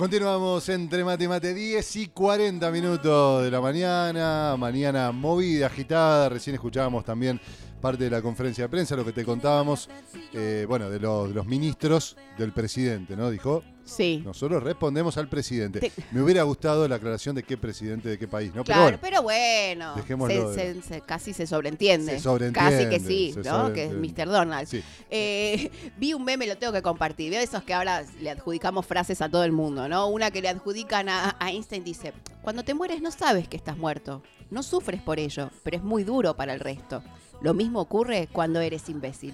Continuamos entre Mate y Mate, 10 y 40 minutos de la mañana. Mañana movida, agitada. Recién escuchábamos también parte de la conferencia de prensa, lo que te contábamos, de los ministros del presidente, ¿no? Dijo, sí, nosotros respondemos al presidente. Me hubiera gustado la aclaración de qué presidente de qué país, ¿no? Claro, pero bueno, casi se sobreentiende. Casi que sí, ¿no? Que es Mr. Donald. Sí. Vi un meme, lo tengo que compartir. Veo esos que ahora le adjudicamos frases a todo el mundo, ¿no? Una que le adjudican a Einstein dice, cuando te mueres no sabes que estás muerto. No sufres por ello, pero es muy duro para el resto. Lo mismo ocurre cuando eres imbécil.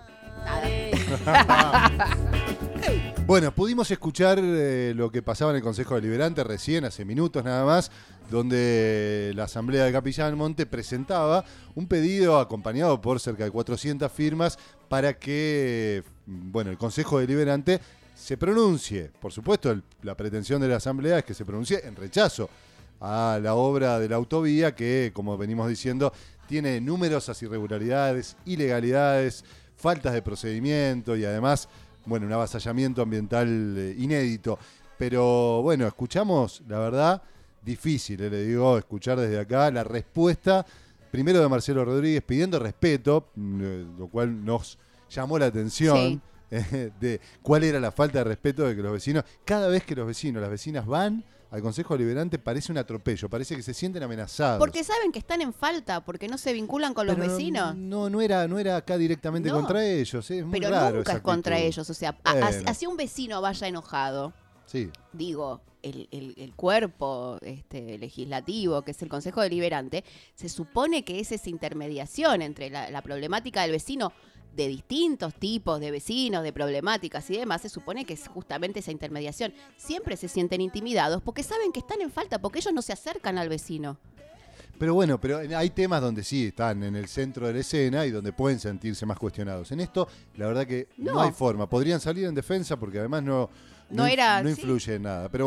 Bueno, pudimos escuchar lo que pasaba en el Consejo Deliberante recién, hace minutos nada más, donde la Asamblea de Capilla del Monte presentaba un pedido acompañado por cerca de 400 firmas para que, el Consejo Deliberante se pronuncie. Por supuesto, la pretensión de la Asamblea es que se pronuncie en rechazo a la obra de la autovía que, como venimos diciendo, tiene numerosas irregularidades, ilegalidades, faltas de procedimiento y además, un avasallamiento ambiental inédito. Pero bueno, escuchamos, la verdad, difícil, le digo, escuchar desde acá la respuesta, primero de Marcelo Rodríguez pidiendo respeto, lo cual nos llamó la atención, sí, de cuál era la falta de respeto de que los vecinos, cada vez que los vecinos, las vecinas van al Consejo Deliberante parece un atropello, parece que se sienten amenazados. Porque saben que están en falta, porque no se vinculan con los vecinos. No era acá directamente contra ellos, es muy pero raro. Nunca es contra ellos, o sea, así un vecino vaya enojado. Sí. Digo, el cuerpo legislativo, que es el Consejo Deliberante, se supone que es esa intermediación entre la problemática del vecino, de distintos tipos de vecinos, de problemáticas y demás, se supone que es justamente esa intermediación. Siempre se sienten intimidados porque saben que están en falta, porque ellos no se acercan al vecino. Pero hay temas donde sí están en el centro de la escena y donde pueden sentirse más cuestionados. En esto, la verdad que no hay forma. Podrían salir en defensa porque además no influye en nada. Pero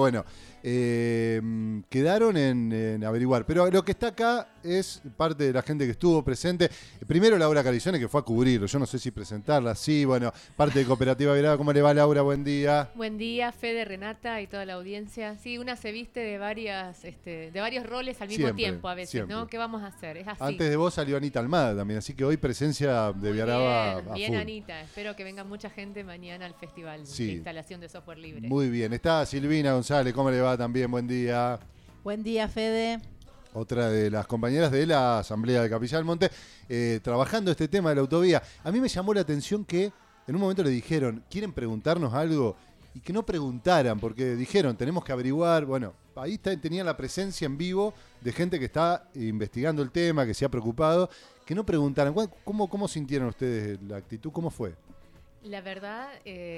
quedaron en averiguar. Pero lo que está acá es parte de la gente que estuvo presente. Primero Laura Caricione, que fue a cubrirlo. Yo no sé si presentarla. Sí, parte de Cooperativa Virada. ¿Cómo le va, Laura? Buen día. Buen día, Fede, Renata y toda la audiencia. Sí, una se viste de varios roles al mismo tiempo a veces, siempre. ¿No? ¿Qué vamos a hacer? Es así. Antes de vos salió Anita Almada también, así que hoy presencia de Virada bien, Anita. Espero que venga mucha gente mañana al festival de instalación de software libre. Muy bien. Está Silvina González. ¿Cómo le va también? Buen día. Buen día, Fede. Otra de las compañeras de la Asamblea de Capilla del Monte, trabajando este tema de la autovía. A mí me llamó la atención que en un momento le dijeron, ¿quieren preguntarnos algo? Y que no preguntaran, porque dijeron, tenemos que averiguar. Bueno, ahí tenían la presencia en vivo de gente que está investigando el tema, que se ha preocupado, que no preguntaran. ¿Cómo sintieron ustedes la actitud? ¿Cómo fue? La verdad,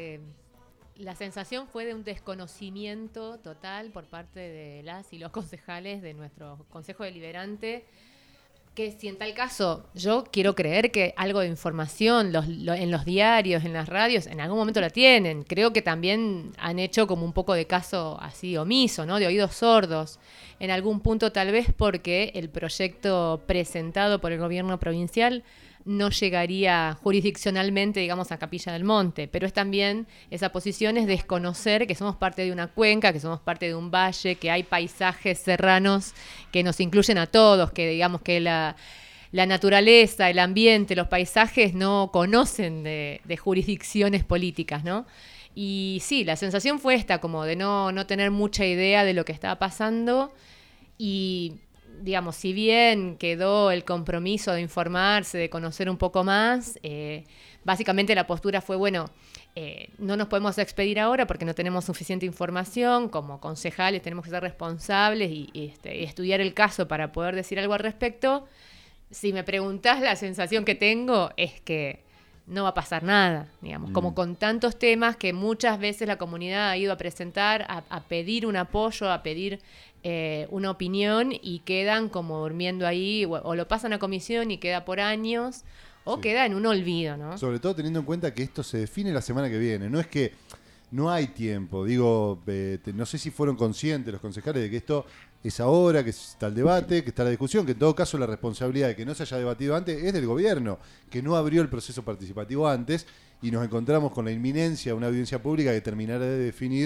la sensación fue de un desconocimiento total por parte de las y los concejales de nuestro Consejo Deliberante, que si en tal caso yo quiero creer que algo de información en los diarios, en las radios, en algún momento la tienen. Creo que también han hecho como un poco de caso así omiso, ¿no? De oídos sordos. En algún punto tal vez porque el proyecto presentado por el gobierno provincial no llegaría jurisdiccionalmente, digamos, a Capilla del Monte. Pero es también, esa posición es desconocer que somos parte de una cuenca, que somos parte de un valle, que hay paisajes serranos que nos incluyen a todos, que digamos que la naturaleza, el ambiente, los paisajes no conocen de jurisdicciones políticas, ¿no? Y sí, la sensación fue esta, como de no tener mucha idea de lo que estaba pasando y, digamos, si bien quedó el compromiso de informarse, de conocer un poco más, básicamente la postura fue, no nos podemos expedir ahora porque no tenemos suficiente información, como concejales tenemos que ser responsables y estudiar el caso para poder decir algo al respecto. Si me preguntás, la sensación que tengo es que no va a pasar nada, digamos, como con tantos temas que muchas veces la comunidad ha ido a presentar, a pedir un apoyo, a pedir una opinión y quedan como durmiendo ahí, o lo pasan a comisión y queda por años, o queda en un olvido, ¿no? Sobre todo teniendo en cuenta que esto se define la semana que viene, no es que no hay tiempo, digo, no sé si fueron conscientes los concejales de que esto es ahora, que está el debate, que está la discusión, que en todo caso la responsabilidad de que no se haya debatido antes es del gobierno, que no abrió el proceso participativo antes y nos encontramos con la inminencia de una audiencia pública que terminará de definir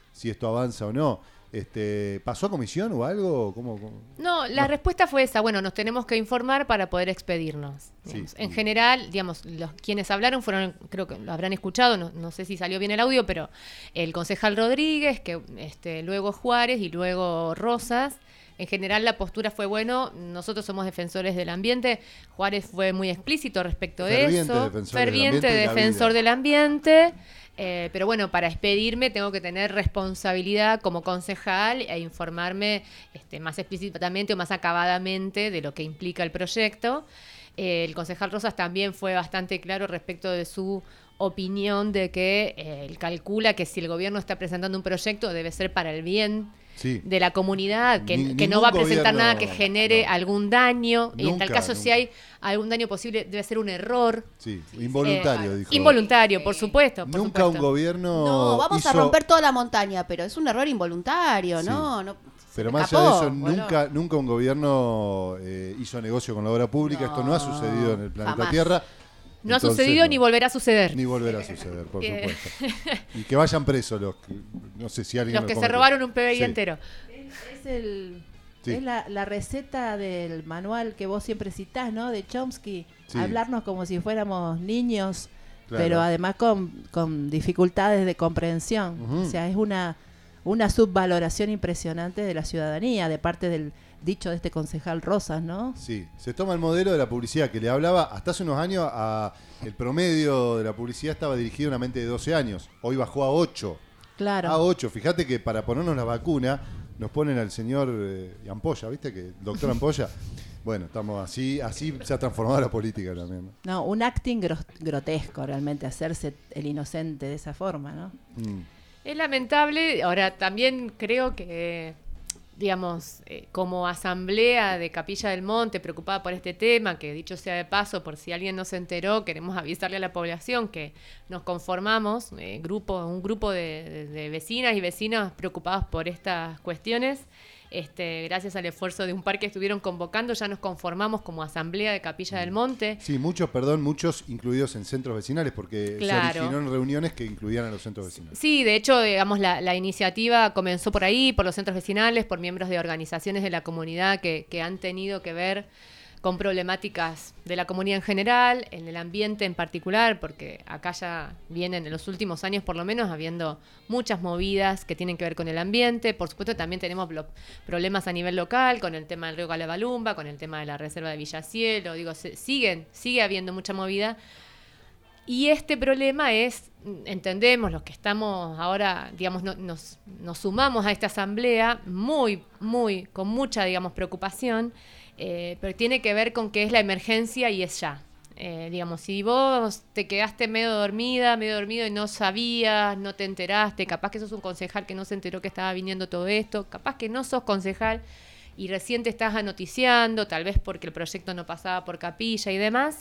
si esto avanza o no. ¿Pasó a comisión o algo? ¿Cómo? No, la respuesta fue esa. Bueno, nos tenemos que informar para poder expedirnos. Sí. En general, digamos, quienes hablaron fueron, creo que lo habrán escuchado, no sé si salió bien el audio, pero el concejal Rodríguez, que luego Juárez y luego Rosas. En general la postura fue, bueno, nosotros somos defensores del ambiente. Juárez fue muy explícito respecto de eso. Ferviente defensor del ambiente. Pero bueno, para expedirme tengo que tener responsabilidad como concejal e informarme más explícitamente o más acabadamente de lo que implica el proyecto. El concejal Rosas también fue bastante claro respecto de su opinión de que él calcula que si el gobierno está presentando un proyecto debe ser para el bien de la comunidad, que no va a presentar nada que genere algún daño. Y en tal caso, si hay algún daño posible, debe ser un error. Sí, involuntario, dijo. Involuntario, por supuesto. Nunca un gobierno No, vamos a romper toda la montaña, pero es un error involuntario, ¿no? Pero más allá de eso, nunca un gobierno hizo negocio con la obra pública. Esto no ha sucedido en el planeta jamás. Tierra. No ha sucedido ni volverá a suceder. Ni volverá a suceder, por supuesto. Y que vayan presos no sé si alguien los que se robaron un PBI entero. Es la receta del manual que vos siempre citás, ¿no? De Chomsky. Sí. Hablarnos como si fuéramos niños, claro. pero además con dificultades de comprensión. Uh-huh. O sea, es una subvaloración impresionante de la ciudadanía, de parte del dicho de este concejal Rosas, ¿no? Sí, se toma el modelo de la publicidad que le hablaba hasta hace unos años. El promedio de la publicidad estaba dirigido a una mente de 12 años. Hoy bajó a 8. Claro. A 8. Fíjate que para ponernos la vacuna nos ponen al señor Ampolla, ¿viste? Que el doctor Ampolla. Bueno, estamos así se ha transformado la política también. No, un acting grotesco realmente, hacerse el inocente de esa forma, ¿no? Es lamentable. Ahora, también creo que, digamos, como asamblea de Capilla del Monte preocupada por este tema, que dicho sea de paso, por si alguien no se enteró, queremos avisarle a la población que nos conformamos, un grupo de vecinas y vecinos preocupados por estas cuestiones. Gracias al esfuerzo de un par que estuvieron convocando, ya nos conformamos como asamblea de Capilla del Monte. Sí, muchos incluidos en centros vecinales, porque se originó en reuniones que incluían a los centros vecinales. Sí, de hecho, digamos, la iniciativa comenzó por ahí, por los centros vecinales, por miembros de organizaciones de la comunidad que han tenido que ver con problemáticas de la comunidad en general, en el ambiente en particular, porque acá ya vienen en los últimos años por lo menos habiendo muchas movidas que tienen que ver con el ambiente. Por supuesto también tenemos problemas a nivel local con el tema del río Calabalumba, con el tema de la reserva de Villacielo, sigue habiendo mucha movida. Y este problema entendemos los que estamos ahora, digamos, nos sumamos a esta asamblea con mucha, digamos, preocupación, pero tiene que ver con que es la emergencia y es ya. Digamos, si vos te quedaste medio dormido y no sabías, no te enteraste, capaz que sos un concejal que no se enteró que estaba viniendo todo esto, capaz que no sos concejal y recién te estás anoticiando, tal vez porque el proyecto no pasaba por Capilla y demás.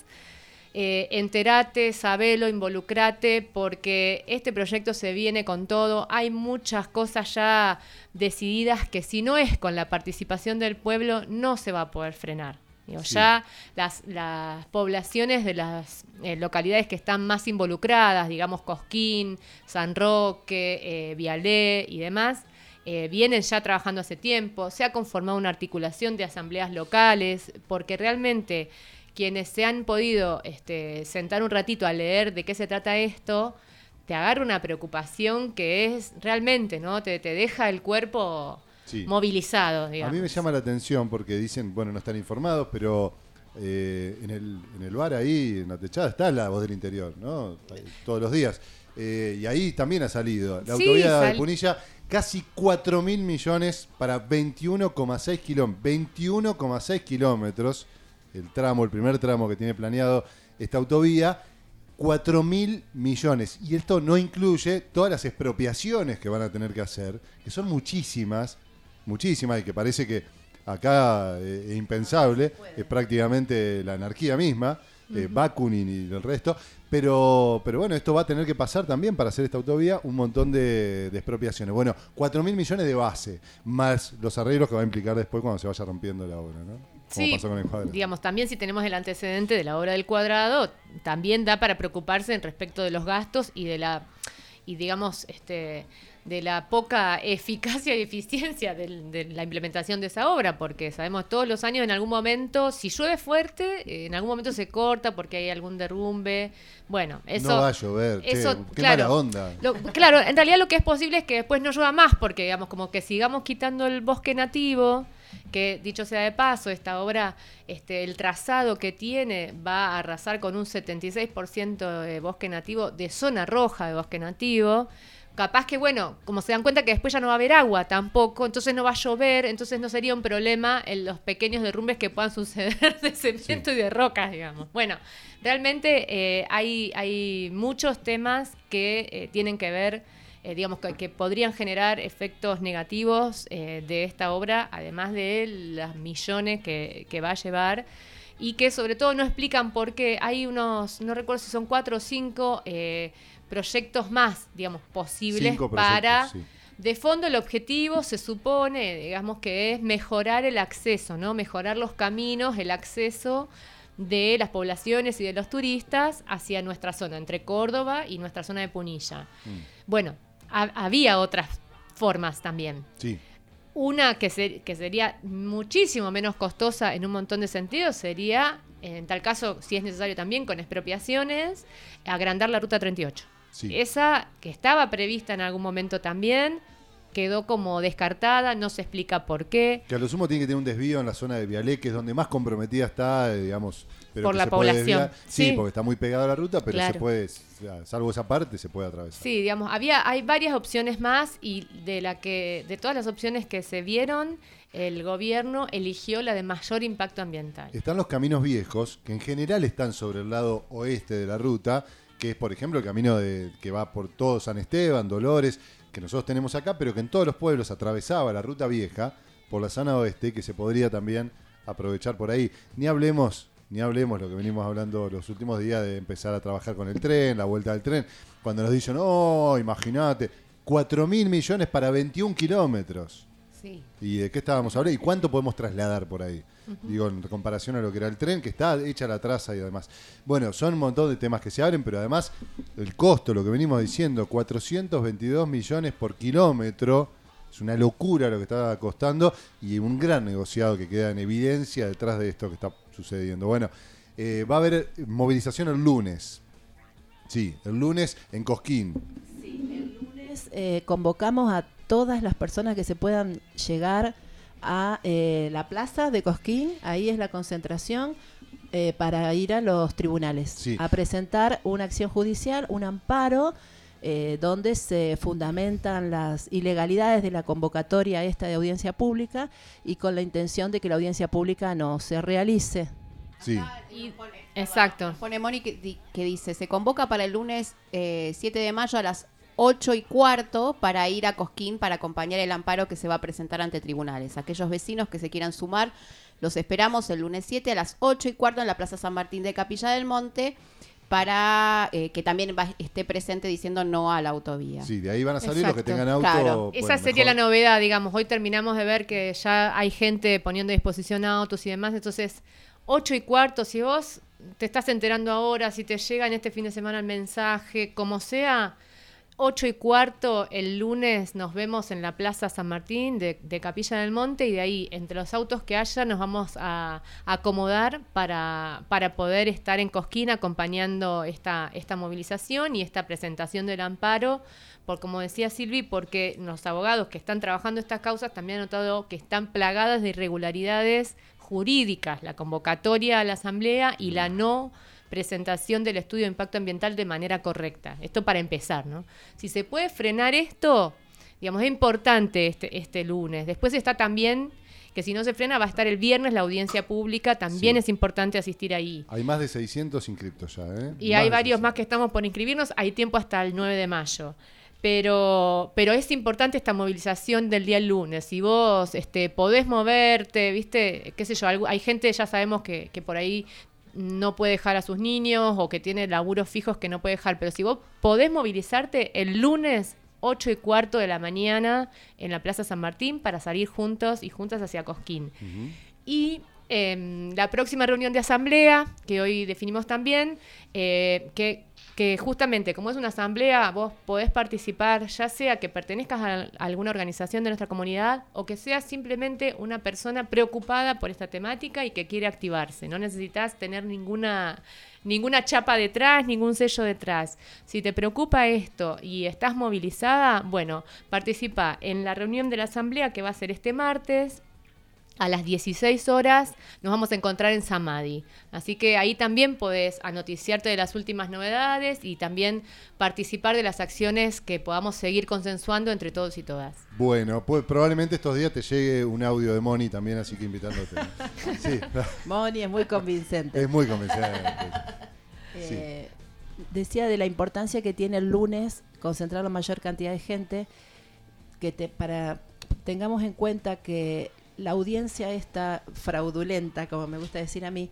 Enterate, sabelo, involucrate, porque este proyecto se viene con todo. Hay muchas cosas ya decididas que si no es con la participación del pueblo no se va a poder frenar. Ya las poblaciones de las localidades que están más involucradas, digamos Cosquín, San Roque, Vialé y demás, vienen ya trabajando hace tiempo. Se ha conformado una articulación de asambleas locales, porque realmente quienes se han podido sentar un ratito a leer de qué se trata esto, te agarra una preocupación que es realmente, ¿no? Te deja el cuerpo movilizado, digamos. A mí me llama la atención porque dicen, bueno, no están informados, pero en el bar ahí, en la techada, está la voz del interior, ¿no? Todos los días. Y ahí también ha salido. La autovía de Punilla, casi 4.000 millones para 21,6 kilómetros. 21,6 kilómetros. El primer tramo que tiene planeado esta autovía, 4.000 millones. Y esto no incluye todas las expropiaciones que van a tener que hacer, que son muchísimas, y que parece que acá es impensable, es prácticamente la anarquía misma, Bakunin y el resto. Pero bueno, esto va a tener que pasar también para hacer esta autovía, un montón de expropiaciones. Bueno, 4.000 millones de base, más los arreglos que va a implicar después cuando se vaya rompiendo la obra, ¿no? Sí, pasó con el Cuadrado. Digamos, también si tenemos el antecedente de la obra del Cuadrado, también da para preocuparse en respecto de los gastos y de digamos, de la poca eficacia y eficiencia de la implementación de esa obra, porque sabemos todos los años en algún momento, si llueve fuerte, en algún momento se corta porque hay algún derrumbe. Bueno, eso... No va a llover, eso, qué claro, mala onda. Claro, en realidad lo que es posible es que después no llueva más, porque digamos como que sigamos quitando el bosque nativo, que dicho sea de paso, esta obra, el trazado que tiene va a arrasar con un 76% de bosque nativo, de zona roja de bosque nativo. Capaz que, bueno, como se dan cuenta que después ya no va a haber agua tampoco, entonces no va a llover, entonces no sería un problema en los pequeños derrumbes que puedan suceder de cemento y de rocas, digamos. Bueno, realmente hay muchos temas que tienen que ver, digamos, que podrían generar efectos negativos de esta obra, además de los millones que va a llevar, y que sobre todo no explican por qué hay unos, no recuerdo si son 4 o 5... proyectos más, digamos, posibles para... Sí. De fondo el objetivo se supone, digamos, que es mejorar el acceso, ¿no? Mejorar los caminos, el acceso de las poblaciones y de los turistas hacia nuestra zona, entre Córdoba y nuestra zona de Punilla. Bueno, había otras formas también. Sí. Una que sería muchísimo menos costosa en un montón de sentidos sería, en tal caso, si es necesario también, con expropiaciones, agrandar la Ruta 38. Sí. Esa, que estaba prevista en algún momento también, quedó como descartada, no se explica por qué. Que a lo sumo tiene que tener un desvío en la zona de Vialé, que es donde más comprometida está, digamos... Pero por la población. Sí, porque está muy pegada a la ruta, pero claro, se puede, salvo esa parte, se puede atravesar. Sí, digamos, hay varias opciones más y de todas las opciones que se vieron, el gobierno eligió la de mayor impacto ambiental. Están los caminos viejos, que en general están sobre el lado oeste de la ruta, que es, por ejemplo, el camino que va por todo San Esteban, Dolores, que nosotros tenemos acá, pero que en todos los pueblos atravesaba la ruta vieja por la zona oeste, que se podría también aprovechar por ahí. Ni hablemos lo que venimos hablando los últimos días de empezar a trabajar con el tren, la vuelta del tren, cuando nos dicen, imagínate, 4.000 millones para 21 kilómetros. Sí. ¿Y de qué estábamos hablando? ¿Y cuánto podemos trasladar por ahí? Digo, en comparación a lo que era el tren, que está hecha la traza y además. Bueno, son un montón de temas que se abren, pero además el costo, lo que venimos diciendo, 422 millones por kilómetro, es una locura lo que está costando y un gran negociado que queda en evidencia detrás de esto que está sucediendo. Bueno, va a haber movilización el lunes. Sí, el lunes en Cosquín. Sí, el lunes convocamos a todas las personas que se puedan llegar a la plaza de Cosquín, ahí es la concentración, para ir a los tribunales, sí, a presentar una acción judicial, un amparo, donde se fundamentan las ilegalidades de la convocatoria esta de audiencia pública y con la intención de que la audiencia pública no se realice. Sí. Exacto. Pone Moni que dice, se convoca para el lunes 7 de mayo a las 8:15 para ir a Cosquín para acompañar el amparo que se va a presentar ante tribunales. Aquellos vecinos que se quieran sumar, los esperamos el lunes 7 a las 8:15 en la Plaza San Martín de Capilla del Monte para que también esté presente diciendo no a la autovía. Sí, de ahí van a salir los que tengan auto. Claro. Esa sería mejor la novedad, digamos. Hoy terminamos de ver que ya hay gente poniendo a disposición autos y demás, entonces 8:15, si vos te estás enterando ahora, si te llega en este fin de semana el mensaje, como sea, 8:15 el lunes nos vemos en la Plaza San Martín de Capilla del Monte y de ahí, entre los autos que haya, nos vamos a acomodar para poder estar en Cosquín acompañando esta movilización y esta presentación del amparo, por como decía Silvi, porque los abogados que están trabajando estas causas también han notado que están plagadas de irregularidades jurídicas, la convocatoria a la asamblea y la no presentación del estudio de impacto ambiental de manera correcta. Esto para empezar, ¿no? Si se puede frenar esto, digamos, es importante este lunes. Después está también que si no se frena va a estar el viernes la audiencia pública, también sí, es importante asistir ahí. Hay más de 600 inscriptos ya, ¿eh? Y hay varios más que estamos por inscribirnos, hay tiempo hasta el 9 de mayo. Pero es importante esta movilización del día lunes. Si vos podés moverte, ¿viste? Qué sé yo, hay gente, ya sabemos que por ahí no puede dejar a sus niños o que tiene laburos fijos que no puede dejar, pero si vos podés movilizarte el lunes 8:15 de la mañana en la Plaza San Martín para salir juntos y juntas hacia Cosquín. Uh-huh. Y la próxima reunión de asamblea, que hoy definimos también, que que justamente como es una asamblea, vos podés participar, ya sea que pertenezcas a alguna organización de nuestra comunidad o que seas simplemente una persona preocupada por esta temática y que quiere activarse. No necesitas tener ninguna chapa detrás, ningún sello detrás. Si te preocupa esto y estás movilizada, bueno, participa en la reunión de la asamblea que va a ser este martes. A las 16 horas nos vamos a encontrar en Samadhi. Así que ahí también podés anoticiarte de las últimas novedades y también participar de las acciones que podamos seguir consensuando entre todos y todas. Bueno, pues probablemente estos días te llegue un audio de Moni también, así que invitándote. Sí, Moni es muy convincente. es muy convincente. Sí. Decía de la importancia que tiene el lunes concentrar la mayor cantidad de gente, para tengamos en cuenta que la audiencia esta fraudulenta, como me gusta decir a mí,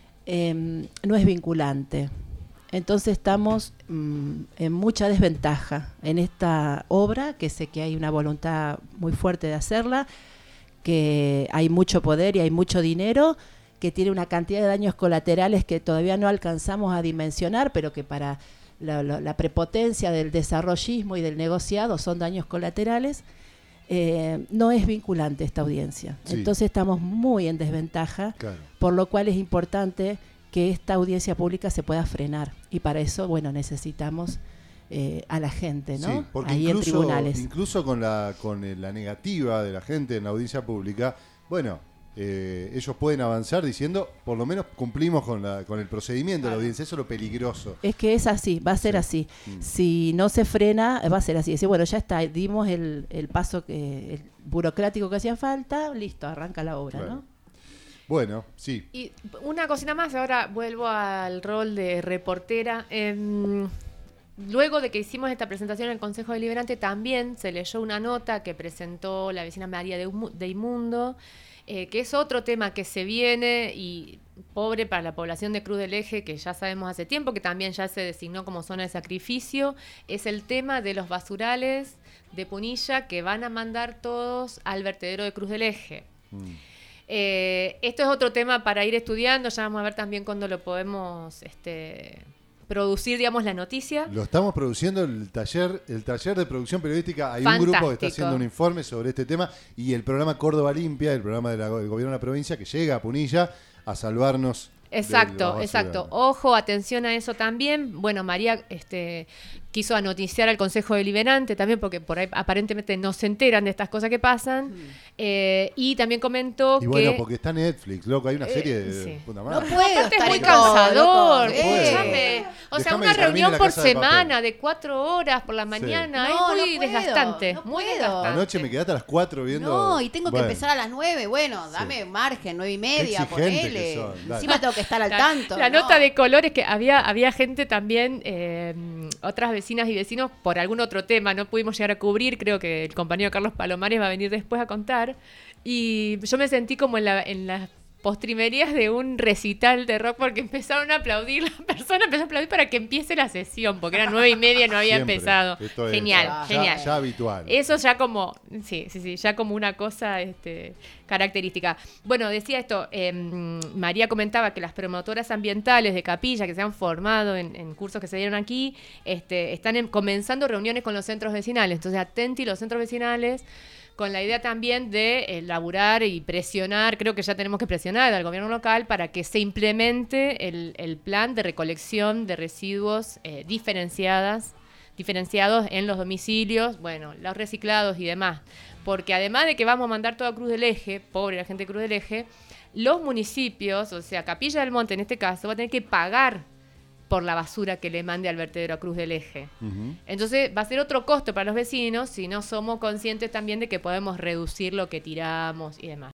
no es vinculante. Entonces estamos en mucha desventaja en esta obra, que sé que hay una voluntad muy fuerte de hacerla, que hay mucho poder y hay mucho dinero, que tiene una cantidad de daños colaterales que todavía no alcanzamos a dimensionar, pero que para la prepotencia del desarrollismo y del negociado son daños colaterales. No es vinculante esta audiencia. Sí. Entonces estamos muy en desventaja, claro. Por lo cual es importante que esta audiencia pública se pueda frenar. Y para eso, bueno, necesitamos a la gente, ¿no? Sí, porque ahí en tribunales. Incluso con la negativa de la gente en la audiencia pública, bueno, ellos pueden avanzar diciendo, por lo menos cumplimos con el procedimiento de la audiencia. Eso es lo peligroso. Es que es así, va a ser así. Si no se frena, va a ser así. Decir, bueno, ya está, dimos el paso el burocrático que hacía falta, listo, arranca la obra, claro. ¿No? Bueno, sí. Y una cosita más, ahora vuelvo al rol de reportera. Luego de que hicimos esta presentación en el Consejo Deliberante, también se leyó una nota que presentó la vecina María de Imundo, que es otro tema que se viene y pobre para la población de Cruz del Eje, que ya sabemos hace tiempo, que también ya se designó como zona de sacrificio, es el tema de los basurales de Punilla que van a mandar todos al vertedero de Cruz del Eje. Esto es otro tema para ir estudiando, ya vamos a ver también cuándo lo podemos producir, digamos, la noticia. Lo estamos produciendo el taller de producción periodística. Hay Fantástico. Un grupo que está haciendo un informe sobre este tema y el programa Córdoba Limpia, el programa del gobierno de la provincia que llega a Punilla a salvarnos. Exacto. Ojo, atención a eso también. Bueno, María quiso anoticiar al Consejo Deliberante también porque por ahí aparentemente no se enteran de estas cosas que pasan. Y también comentó y bueno, porque está Netflix, loco, hay una serie de sí. puta madre. No puedo estar es muy cansador. Escúchame. O sea, una reunión por semana de 4 horas por la mañana es muy desgastante. Muy desgastante. Anoche me quedaste a las 4 viendo. No, y tengo que empezar a las 9. Bueno, dame margen, 9:30, ponele. Encima tengo que estar al tanto. La nota de color es que había gente también, otras vecinas y vecinos, por algún otro tema, no pudimos llegar a cubrir, creo que el compañero Carlos Palomares va a venir después a contar, y yo me sentí como en las postrimerías de un recital de rock porque empezaron a aplaudir, la persona empezó a aplaudir para que empiece la sesión, porque eran 9:30, no había Siempre. empezado. Genial. Ya habitual. Eso ya como, sí, ya como una cosa característica. Bueno, decía esto, María comentaba que las promotoras ambientales de Capilla que se han formado en cursos que se dieron aquí, están comenzando reuniones con los centros vecinales. Entonces, atenti los centros vecinales, con la idea también de elaborar y presionar, creo que ya tenemos que presionar al gobierno local para que se implemente el plan de recolección de residuos diferenciados en los domicilios, bueno, los reciclados y demás. Porque además de que vamos a mandar todo a Cruz del Eje, pobre la gente de Cruz del Eje, los municipios, o sea, Capilla del Monte en este caso, va a tener que pagar por la basura que le mande al vertedero a Cruz del Eje. Entonces va a ser otro costo para los vecinos si no somos conscientes también de que podemos reducir lo que tiramos y demás.